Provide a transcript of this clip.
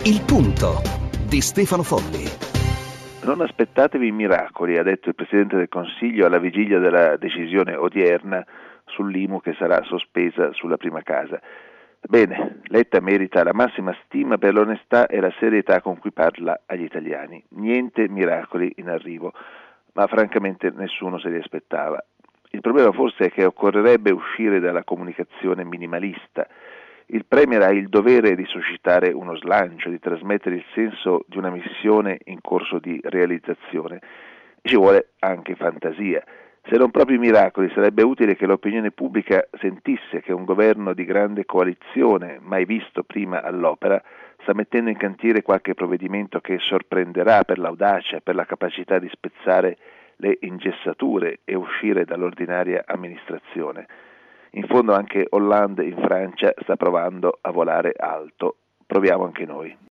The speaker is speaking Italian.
Il punto di Stefano Folli. Non aspettatevi miracoli, ha detto il Presidente del Consiglio alla vigilia della decisione odierna sull'IMU che sarà sospesa sulla prima casa. Bene, Letta merita la massima stima per l'onestà e la serietà con cui parla agli italiani. Niente miracoli in arrivo, ma francamente nessuno se li aspettava. Il problema forse è che occorrerebbe uscire dalla comunicazione minimalista. Il Premier ha il dovere di suscitare uno slancio, di trasmettere il senso di una missione in corso di realizzazione. Ci vuole anche fantasia. Se non proprio i miracoli, sarebbe utile che l'opinione pubblica sentisse che un governo di grande coalizione, mai visto prima all'opera, sta mettendo in cantiere qualche provvedimento che sorprenderà per l'audacia, per la capacità di spezzare le ingessature e uscire dall'ordinaria amministrazione. In fondo anche Hollande in Francia sta provando a volare alto. Proviamo anche noi.